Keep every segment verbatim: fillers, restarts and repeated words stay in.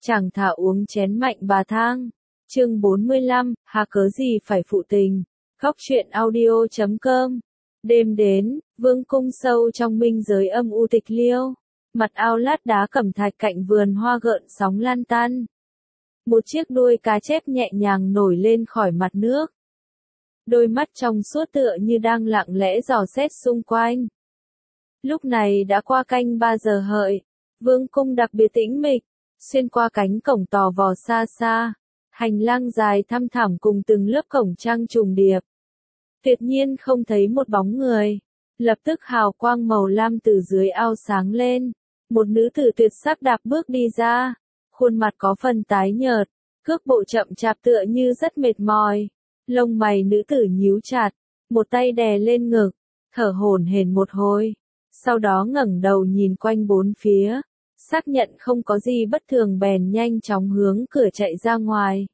Chẳng thà uống chén mạnh bà thang. Chương bốn mươi lăm, hà cớ gì phải phụ tình. Góc truyện audio chấm com. Đêm đến, vương cung sâu trong minh giới âm u tịch liêu. Mặt ao lát đá cẩm thạch cạnh vườn hoa gợn sóng lan tan. Một chiếc đuôi cá chép nhẹ nhàng nổi lên khỏi mặt nước. Đôi mắt trong suốt tựa như đang lặng lẽ dò xét xung quanh. Lúc này đã qua canh ba giờ hợi. Vương cung đặc biệt tĩnh mịch. Xuyên qua cánh cổng tò vò xa xa. Hành lang dài thăm thẳm cùng từng lớp cổng trang trùng điệp. Tuyệt nhiên không thấy một bóng người. Lập tức hào quang màu lam từ dưới ao sáng lên. Một nữ tử tuyệt sắc đạp bước đi ra. Khuôn mặt có phần tái nhợt. Cước bộ chậm chạp tựa như rất mệt mỏi. Lông mày nữ tử nhíu chặt. Một tay đè lên ngực. Thở hổn hển một hồi. Sau đó ngẩng đầu nhìn quanh bốn phía. Xác nhận không có gì bất thường bèn nhanh chóng hướng cửa chạy ra ngoài.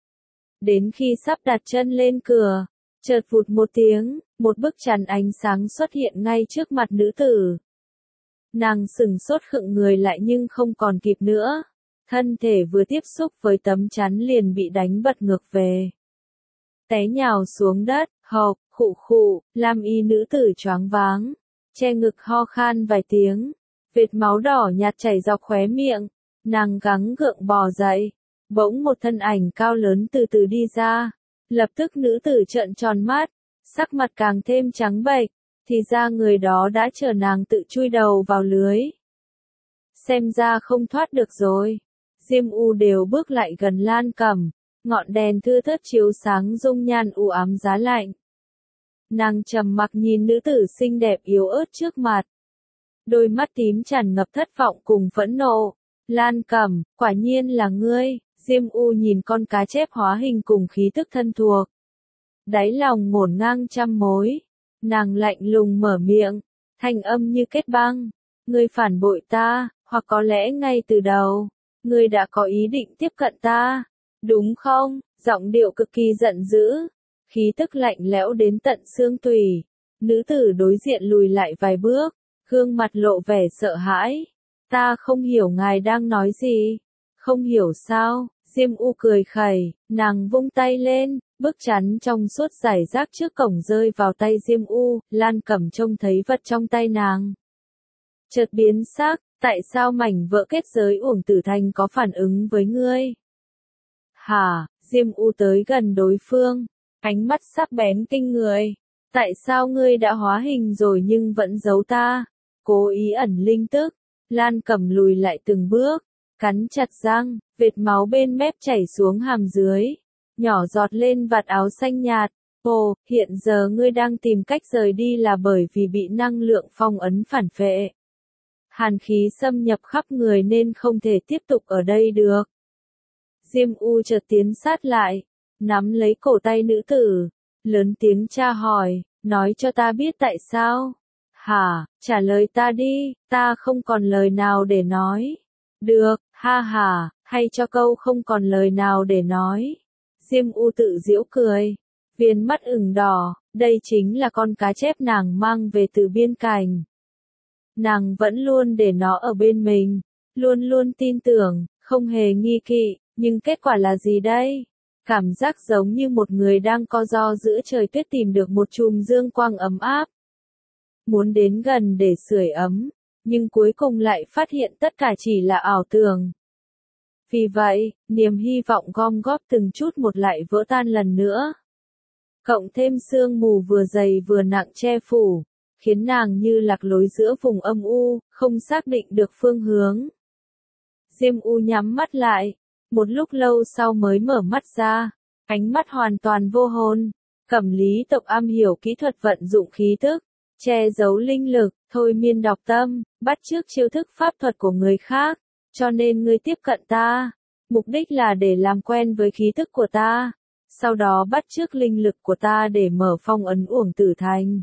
Đến khi sắp đặt chân lên cửa, chợt vụt một tiếng, một bức chắn ánh sáng xuất hiện ngay trước mặt nữ tử. Nàng sừng sốt khựng người lại nhưng không còn kịp nữa. Thân thể vừa tiếp xúc với tấm chắn liền bị đánh bật ngược về. Té nhào xuống đất, hộc, khụ khụ, lam y nữ tử choáng váng, che ngực ho khan vài tiếng. Vệt máu đỏ nhạt chảy dọc khóe miệng, nàng gắng gượng bò dậy, bỗng một thân ảnh cao lớn từ từ đi ra, lập tức nữ tử trợn tròn mắt, sắc mặt càng thêm trắng bệch, thì ra người đó đã chờ nàng tự chui đầu vào lưới. Xem ra không thoát được rồi. Diêm U đều bước lại gần Lan Cẩm, ngọn đèn thưa thớt chiếu sáng dung nhan u ám giá lạnh. Nàng trầm mặc nhìn nữ tử xinh đẹp yếu ớt trước mặt. Đôi mắt tím tràn ngập thất vọng cùng phẫn nộ. Lan Cẩm, quả nhiên là ngươi. Diêm U nhìn con cá chép hóa hình cùng khí tức thân thuộc. Đáy lòng ngổn ngang trăm mối. Nàng lạnh lùng mở miệng, thanh âm như kết băng. Ngươi phản bội ta, hoặc có lẽ ngay từ đầu, ngươi đã có ý định tiếp cận ta, đúng không? Giọng điệu cực kỳ giận dữ, khí tức lạnh lẽo đến tận xương tủy. Nữ tử đối diện lùi lại vài bước. Gương mặt lộ vẻ sợ hãi. Ta không hiểu ngài đang nói gì. Không hiểu sao? Diêm U cười khẩy, nàng vung tay lên, bức chắn trong suốt giải rác trước cổng rơi vào tay Diêm U, Lan Cẩm trông thấy vật trong tay nàng. Chợt biến sắc, tại sao mảnh vỡ kết giới uổng tử thành có phản ứng với ngươi? Hả? Diêm U tới gần đối phương, ánh mắt sắc bén kinh người. Tại sao ngươi đã hóa hình rồi nhưng vẫn giấu ta? Cố ý ẩn linh tức. Lan Cẩm lùi lại từng bước, cắn chặt răng, vệt máu bên mép chảy xuống hàm dưới, nhỏ giọt lên vạt áo xanh nhạt. Ồ, hiện giờ ngươi đang tìm cách rời đi là bởi vì bị năng lượng phong ấn phản phệ. Hàn khí xâm nhập khắp người nên không thể tiếp tục ở đây được. Diêm U chợt tiến sát lại, nắm lấy cổ tay nữ tử, lớn tiếng tra hỏi, nói cho ta biết tại sao. Hả, trả lời ta đi, ta không còn lời nào để nói. Được, ha ha, hay cho câu không còn lời nào để nói. Diêm U tự giễu cười, viền mắt ửng đỏ, đây chính là con cá chép nàng mang về từ biên cảnh. Nàng vẫn luôn để nó ở bên mình, luôn luôn tin tưởng, không hề nghi kỵ, nhưng kết quả là gì đây? Cảm giác giống như một người đang co ro giữa trời tuyết tìm được một chùm dương quang ấm áp. Muốn đến gần để sưởi ấm, nhưng cuối cùng lại phát hiện tất cả chỉ là ảo tưởng. Vì vậy, niềm hy vọng gom góp từng chút một lại vỡ tan lần nữa. Cộng thêm sương mù vừa dày vừa nặng che phủ, khiến nàng như lạc lối giữa vùng âm u, không xác định được phương hướng. Diêm U nhắm mắt lại, một lúc lâu sau mới mở mắt ra, ánh mắt hoàn toàn vô hồn. Cẩm lý tộc am hiểu kỹ thuật vận dụng khí tức, che giấu linh lực, thôi miên đọc tâm, bắt chước chiêu thức pháp thuật của người khác, cho nên ngươi tiếp cận ta, mục đích là để làm quen với khí tức của ta, sau đó bắt chước linh lực của ta để mở phong ấn uổng tử thành.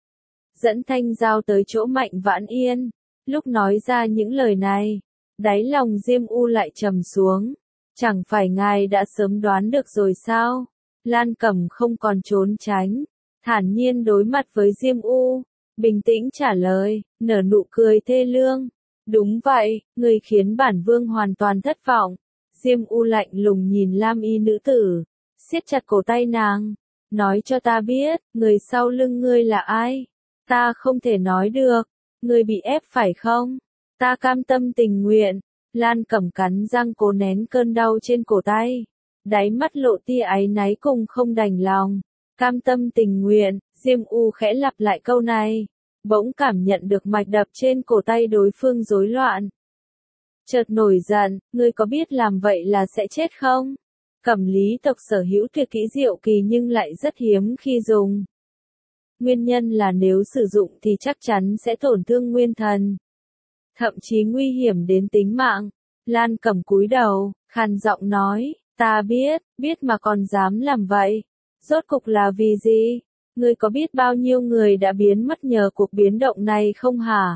Dẫn Thanh Giao tới chỗ Mạnh Vãn Yên, lúc nói ra những lời này, đáy lòng Diêm U lại trầm xuống, chẳng phải ngài đã sớm đoán được rồi sao? Lan Cẩm không còn trốn tránh, thản nhiên đối mặt với Diêm U, bình tĩnh trả lời, nở nụ cười thê lương. Đúng vậy, người khiến bản vương hoàn toàn thất vọng. Diêm U lạnh lùng nhìn lam y nữ tử, siết chặt cổ tay nàng. Nói cho ta biết, người sau lưng ngươi là ai? Ta không thể nói được. Ngươi bị ép phải không? Ta cam tâm tình nguyện. Lan Cẩm cắn răng cố nén cơn đau trên cổ tay. Đáy mắt lộ tia áy náy cùng không đành lòng. Cam tâm tình nguyện, Diêm U khẽ lặp lại câu này. Bỗng cảm nhận được mạch đập trên cổ tay đối phương rối loạn. Chợt nổi giận, ngươi có biết làm vậy là sẽ chết không? Cẩm lý tộc sở hữu tuyệt kỹ diệu kỳ nhưng lại rất hiếm khi dùng. Nguyên nhân là nếu sử dụng thì chắc chắn sẽ tổn thương nguyên thần. Thậm chí nguy hiểm đến tính mạng. Lan Cẩm cúi đầu, khàn giọng nói, ta biết, biết mà còn dám làm vậy. Rốt cục là vì gì? Ngươi có biết bao nhiêu người đã biến mất nhờ cuộc biến động này không hả?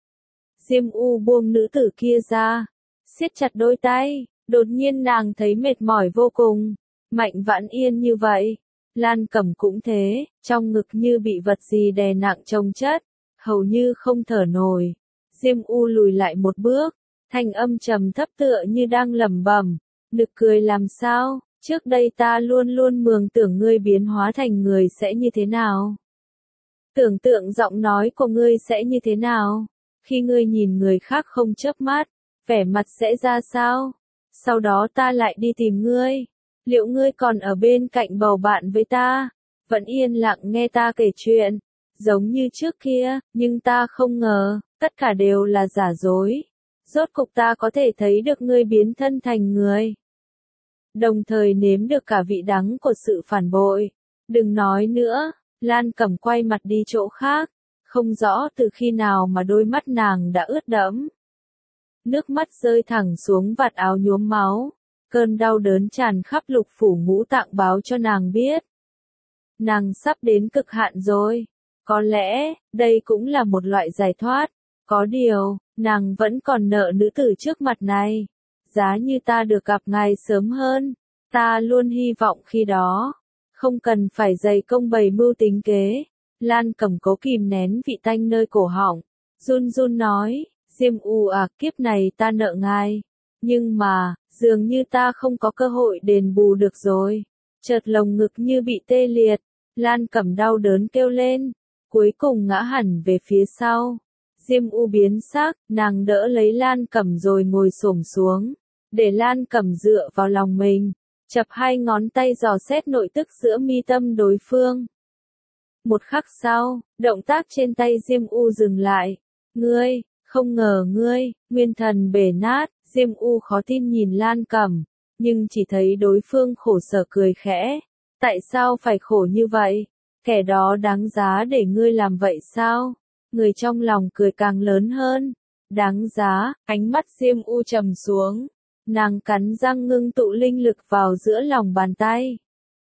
Diêm U buông nữ tử kia ra, siết chặt đôi tay, đột nhiên nàng thấy mệt mỏi vô cùng. Mạnh Vãn Yên như vậy, Lan Cẩm cũng thế, trong ngực như bị vật gì đè nặng chồng chất, hầu như không thở nổi. Diêm U lùi lại một bước, thanh âm trầm thấp tựa như đang lẩm bẩm, nực cười làm sao, trước đây ta luôn luôn mường tưởng ngươi biến hóa thành người sẽ như thế nào. Tưởng tượng giọng nói của ngươi sẽ như thế nào, khi ngươi nhìn người khác không chớp mắt, vẻ mặt sẽ ra sao, sau đó ta lại đi tìm ngươi, liệu ngươi còn ở bên cạnh bầu bạn với ta, vẫn yên lặng nghe ta kể chuyện, giống như trước kia, nhưng ta không ngờ, tất cả đều là giả dối. Rốt cục ta có thể thấy được ngươi biến thân thành người. Đồng thời nếm được cả vị đắng của sự phản bội. Đừng nói nữa, Lan Cẩm quay mặt đi chỗ khác, không rõ từ khi nào mà đôi mắt nàng đã ướt đẫm. Nước mắt rơi thẳng xuống vạt áo nhuốm máu, cơn đau đớn tràn khắp lục phủ ngũ tạng báo cho nàng biết. Nàng sắp đến cực hạn rồi, có lẽ, đây cũng là một loại giải thoát, có điều, nàng vẫn còn nợ nữ tử trước mặt này. Giá như ta được gặp ngài sớm hơn, ta luôn hy vọng khi đó, không cần phải dày công bày mưu tính kế. Lan Cẩm cố kìm nén vị tanh nơi cổ họng, run run nói, Diêm U à, kiếp này ta nợ ngài, nhưng mà, dường như ta không có cơ hội đền bù được rồi. Chợt lồng ngực như bị tê liệt, Lan Cẩm đau đớn kêu lên, cuối cùng ngã hẳn về phía sau. Diêm U biến sắc, nàng đỡ lấy Lan Cẩm rồi ngồi xổm xuống, để Lan Cẩm dựa vào lòng mình, chập hai ngón tay dò xét nội tức giữa mi tâm đối phương. Một khắc sau, động tác trên tay Diêm U dừng lại. Ngươi, không ngờ ngươi, nguyên thần bể nát. Diêm U khó tin nhìn Lan Cẩm, nhưng chỉ thấy đối phương khổ sở cười khẽ. Tại sao phải khổ như vậy? Kẻ đó đáng giá để ngươi làm vậy sao? Người trong lòng cười càng lớn hơn. Đáng giá, ánh mắt Diêm U trầm xuống. Nàng cắn răng ngưng tụ linh lực vào giữa lòng bàn tay.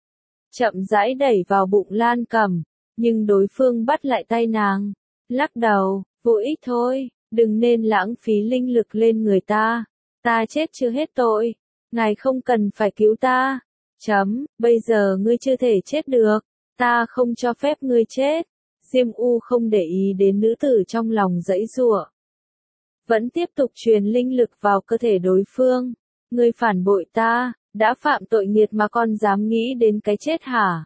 Chậm rãi đẩy vào bụng Lan Cẩm, nhưng đối phương bắt lại tay nàng. Lắc đầu, vô ích thôi, đừng nên lãng phí linh lực lên người ta. Ta chết chưa hết tội, ngài không cần phải cứu ta. Chấm, bây giờ ngươi chưa thể chết được, ta không cho phép ngươi chết. Diêm U không để ý đến nữ tử trong lòng giãy giụa, vẫn tiếp tục truyền linh lực vào cơ thể đối phương. Ngươi phản bội ta, đã phạm tội nghiệt mà còn dám nghĩ đến cái chết hả?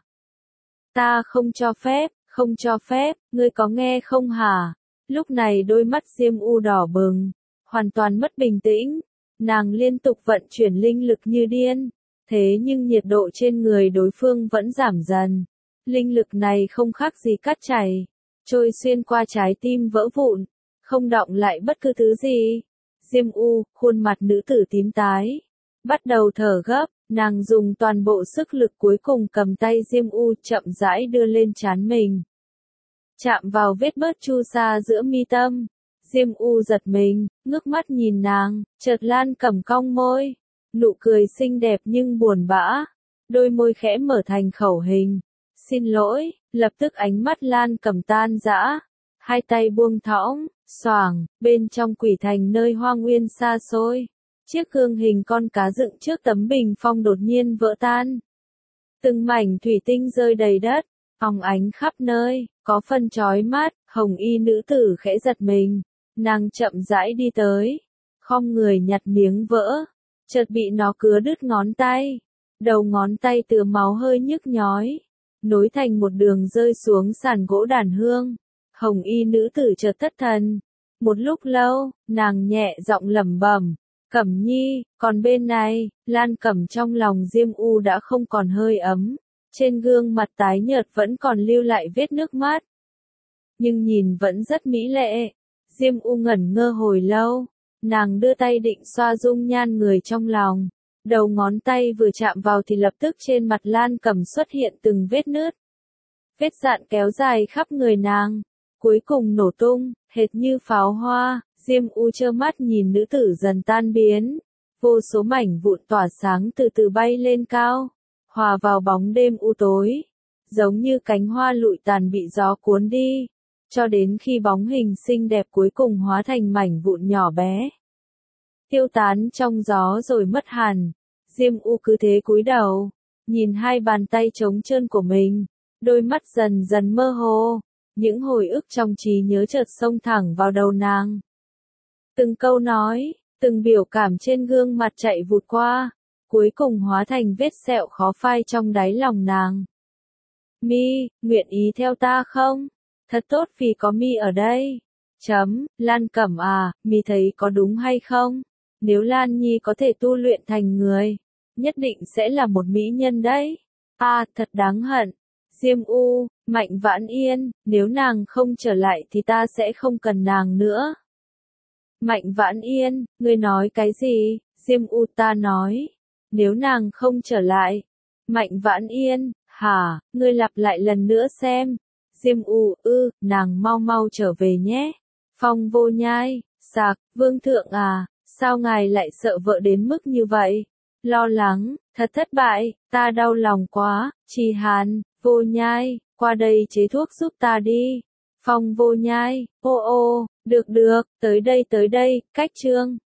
Ta không cho phép, không cho phép, ngươi có nghe không hả? Lúc này đôi mắt Diêm U đỏ bừng, hoàn toàn mất bình tĩnh. Nàng liên tục vận chuyển linh lực như điên, thế nhưng nhiệt độ trên người đối phương vẫn giảm dần. Linh lực này không khác gì cát chảy, trôi xuyên qua trái tim vỡ vụn, không đọng lại bất cứ thứ gì. Diêm U, khuôn mặt nữ tử tím tái, bắt đầu thở gấp, nàng dùng toàn bộ sức lực cuối cùng cầm tay Diêm U chậm rãi đưa lên trán mình. Chạm vào vết bớt chu sa giữa mi tâm. Diêm U giật mình, ngước mắt nhìn nàng, chợt Lan Cẩm cong môi, nụ cười xinh đẹp nhưng buồn bã, đôi môi khẽ mở thành khẩu hình. Xin lỗi, lập tức ánh mắt Lan Cẩm tan rã, hai tay buông thõng, xoàng, bên trong quỷ thành nơi hoang nguyên xa xôi. Chiếc gương hình con cá dựng trước tấm bình phong đột nhiên vỡ tan. Từng mảnh thủy tinh rơi đầy đất, óng ánh khắp nơi, có phần chói mắt. Hồng y nữ tử khẽ giật mình, nàng chậm rãi đi tới, khom người nhặt miếng vỡ, chợt bị nó cứa đứt ngón tay. Đầu ngón tay tựa máu hơi nhức nhói, nối thành một đường rơi xuống sàn gỗ đàn hương. Hồng y nữ tử chợt thất thần. Một lúc lâu, nàng nhẹ giọng lẩm bẩm, Cẩm Nhi, còn bên này, Lan Cẩm trong lòng Diêm U đã không còn hơi ấm. Trên gương mặt tái nhợt vẫn còn lưu lại vết nước mắt. Nhưng nhìn vẫn rất mỹ lệ. Diêm U ngẩn ngơ hồi lâu. Nàng đưa tay định xoa dung nhan người trong lòng. Đầu ngón tay vừa chạm vào thì lập tức trên mặt Lan Cẩm xuất hiện từng vết nứt. Vết dạn kéo dài khắp người nàng. Cuối cùng nổ tung, hệt như pháo hoa. Diêm U trơ mắt nhìn nữ tử dần tan biến. Vô số mảnh vụn tỏa sáng từ từ bay lên cao. Hòa vào bóng đêm u tối. Giống như cánh hoa lụi tàn bị gió cuốn đi. Cho đến khi bóng hình xinh đẹp cuối cùng hóa thành mảnh vụn nhỏ bé. Tiêu tán trong gió rồi mất hẳn. Diêm U cứ thế cúi đầu. Nhìn hai bàn tay trống trơn của mình. Đôi mắt dần dần mơ hồ. Những hồi ức trong trí nhớ chợt xông thẳng vào đầu nàng. Từng câu nói, từng biểu cảm trên gương mặt chạy vụt qua. Cuối cùng hóa thành vết sẹo khó phai trong đáy lòng nàng. Mi, nguyện ý theo ta không? Thật tốt vì có Mi ở đây. Chấm, Lan Cẩm à, Mi thấy có đúng hay không? Nếu Lan Nhi có thể tu luyện thành người, nhất định sẽ là một mỹ nhân đấy. À, thật đáng hận. Diêm U, Mạnh Vãn Yên, nếu nàng không trở lại thì ta sẽ không cần nàng nữa. Mạnh Vãn Yên, ngươi nói cái gì? Diêm U, ta nói. Nếu nàng không trở lại. Mạnh Vãn Yên, hả, ngươi lặp lại lần nữa xem. Diêm U, ư, nàng mau mau trở về nhé. Phong Vô Nhai, sạc, Vương thượng à, sao ngài lại sợ vợ đến mức như vậy? Lo lắng, thật thất bại, ta đau lòng quá. Trì Hàn, Vô Nhai, qua đây chế thuốc giúp ta đi. Phong Vô Nhai, ô ô, được được, tới đây tới đây, cách trương.